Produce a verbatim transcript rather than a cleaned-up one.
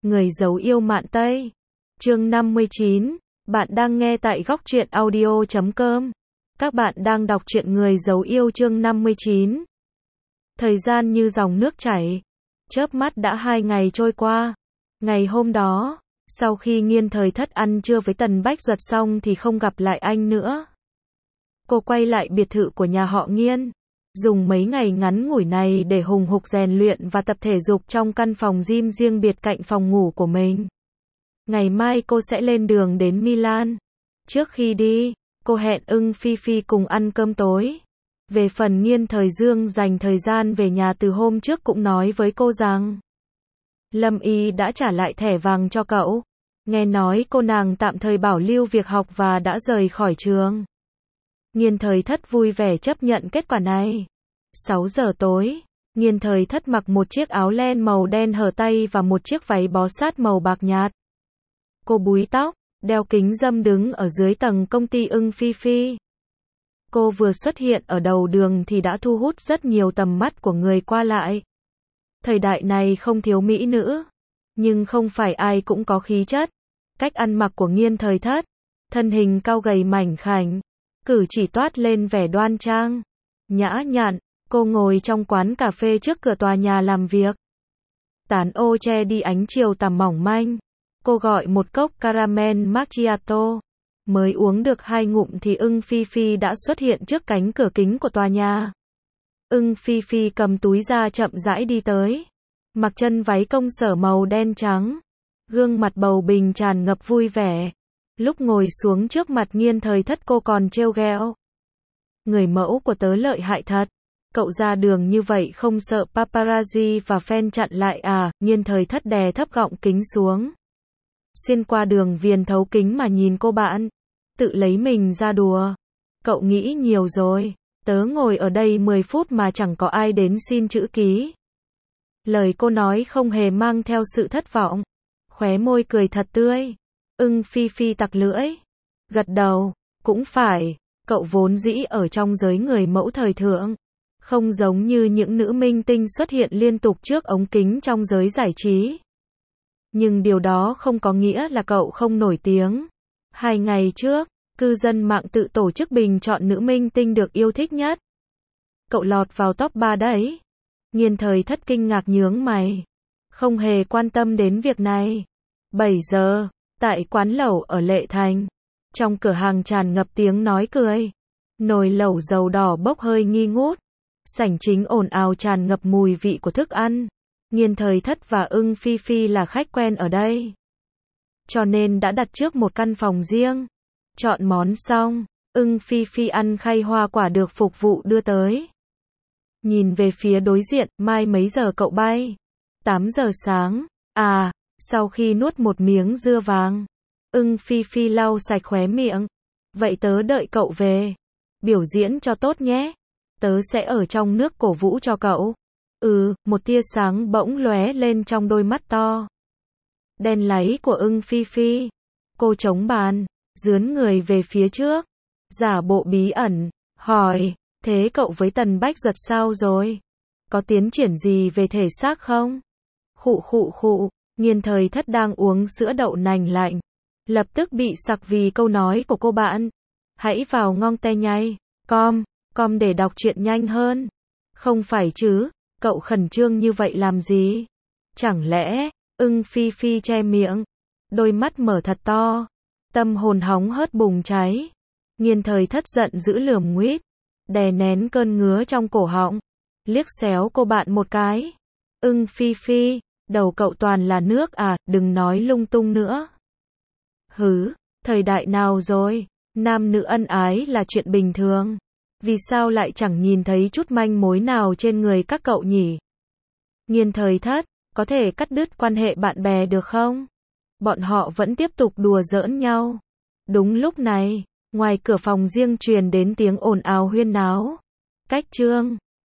Người giấu yêu mạn Tây. Chương năm mươi chín. Bạn đang nghe tại góc truyện audio chấm com. Các bạn đang đọc truyện Người giấu yêu chương năm mươi chín. Thời gian như dòng nước chảy. Chớp mắt đã hai ngày trôi qua. Ngày hôm đó, sau khi Nghiên Thời Thất ăn trưa với Tần Bách Duật xong thì không gặp lại anh nữa. Cô quay lại biệt thự của nhà họ Nghiên. Dùng mấy ngày ngắn ngủi này để hùng hục rèn luyện và tập thể dục trong căn phòng gym riêng biệt cạnh phòng ngủ của mình. Ngày mai cô sẽ lên đường đến Milan. Trước khi đi, cô hẹn Ưng Phi Phi cùng ăn cơm tối. Về phần Nghiên Thời Dương dành thời gian về nhà từ hôm trước cũng nói với cô rằng Lâm Y đã trả lại thẻ vàng cho cậu. Nghe nói cô nàng tạm thời bảo lưu việc học và đã rời khỏi trường. Nghiên Thời Thất vui vẻ chấp nhận kết quả này. sáu giờ tối, Nghiên Thời Thất mặc một chiếc áo len màu đen hở tay và một chiếc váy bó sát màu bạc nhạt. Cô búi tóc, đeo kính râm đứng ở dưới tầng công ty Ưng Phi Phi. Cô vừa xuất hiện ở đầu đường thì đã thu hút rất nhiều tầm mắt của người qua lại. Thời đại này không thiếu mỹ nữ, nhưng không phải ai cũng có khí chất. Cách ăn mặc của Nghiên Thời Thất, thân hình cao gầy mảnh khảnh, cử chỉ toát lên vẻ đoan trang, nhã nhặn. Cô ngồi trong quán cà phê trước cửa tòa nhà làm việc. Tán ô che đi ánh chiều tà mỏng manh. Cô gọi một cốc caramel macchiato. Mới uống được hai ngụm thì Ưng Phi Phi đã xuất hiện trước cánh cửa kính của tòa nhà. Ưng Phi Phi cầm túi ra chậm rãi đi tới. Mặc chân váy công sở màu đen trắng. Gương mặt bầu bình tràn ngập vui vẻ. Lúc ngồi xuống trước mặt Nghiên Thời Thất cô còn trêu ghẹo. Người mẫu của tớ lợi hại thật. Cậu ra đường như vậy không sợ paparazzi và fan chặn lại à? Nghiên Thời Thất đè thấp gọng kính xuống. Xuyên qua đường viền thấu kính mà nhìn cô bạn. Tự lấy mình ra đùa. Cậu nghĩ nhiều rồi. Tớ ngồi ở đây mười phút mà chẳng có ai đến xin chữ ký. Lời cô nói không hề mang theo sự thất vọng. Khóe môi cười thật tươi. Ưng Phi Phi tặc lưỡi. Gật đầu. Cũng phải. Cậu vốn dĩ ở trong giới người mẫu thời thượng. Không giống như những nữ minh tinh xuất hiện liên tục trước ống kính trong giới giải trí. Nhưng điều đó không có nghĩa là cậu không nổi tiếng. Hai ngày trước, cư dân mạng tự tổ chức bình chọn nữ minh tinh được yêu thích nhất. Cậu lọt vào top ba đấy. Nghiên Thời Thất kinh ngạc nhướng mày. Không hề quan tâm đến việc này. bảy giờ, tại quán lẩu ở Lệ Thành. Trong cửa hàng tràn ngập tiếng nói cười. Nồi lẩu dầu đỏ bốc hơi nghi ngút. Sảnh chính ồn ào tràn ngập mùi vị của thức ăn. Nghiên Thời Thất và Ưng Phi Phi là khách quen ở đây. Cho nên đã đặt trước một căn phòng riêng. Chọn món xong, Ưng Phi Phi ăn khay hoa quả được phục vụ đưa tới. Nhìn về phía đối diện, mai mấy giờ cậu bay? tám giờ sáng. À, sau khi nuốt một miếng dưa vàng. Ưng Phi Phi lau sạch khóe miệng. Vậy tớ đợi cậu về. Biểu diễn cho tốt nhé. Tớ sẽ ở trong nước cổ vũ cho cậu. Ừ, một tia sáng bỗng lóe lên trong đôi mắt to đen láy của Ưng Phi Phi. Cô chống bàn, dướn người về phía trước, giả bộ bí ẩn, hỏi, thế cậu với Tần Bách Duật sao rồi? Có tiến triển gì về thể xác không? Khụ khụ khụ, Nghiên Thời Thất đang uống sữa đậu nành lạnh. Lập tức bị sặc vì câu nói của cô bạn. Hãy vào ngon te nhay, com, com để đọc truyện nhanh hơn. Không phải chứ, cậu khẩn trương như vậy làm gì? Chẳng lẽ, Ưng Phi Phi che miệng, đôi mắt mở thật to, tâm hồn hóng hớt bùng cháy. Nghiên Thời Thất giận dữ lườm nguýt, đè nén cơn ngứa trong cổ họng, liếc xéo cô bạn một cái. Ưng Phi Phi, đầu cậu toàn là nước à, đừng nói lung tung nữa. Hứ, thời đại nào rồi, nam nữ ân ái là chuyện bình thường. Vì sao lại chẳng nhìn thấy chút manh mối nào trên người các cậu nhỉ? Nghiên Thời Thất, có thể cắt đứt quan hệ bạn bè được không? Bọn họ vẫn tiếp tục đùa giỡn nhau. Đúng lúc này, ngoài cửa phòng riêng truyền đến tiếng ồn ào huyên náo. Cách chương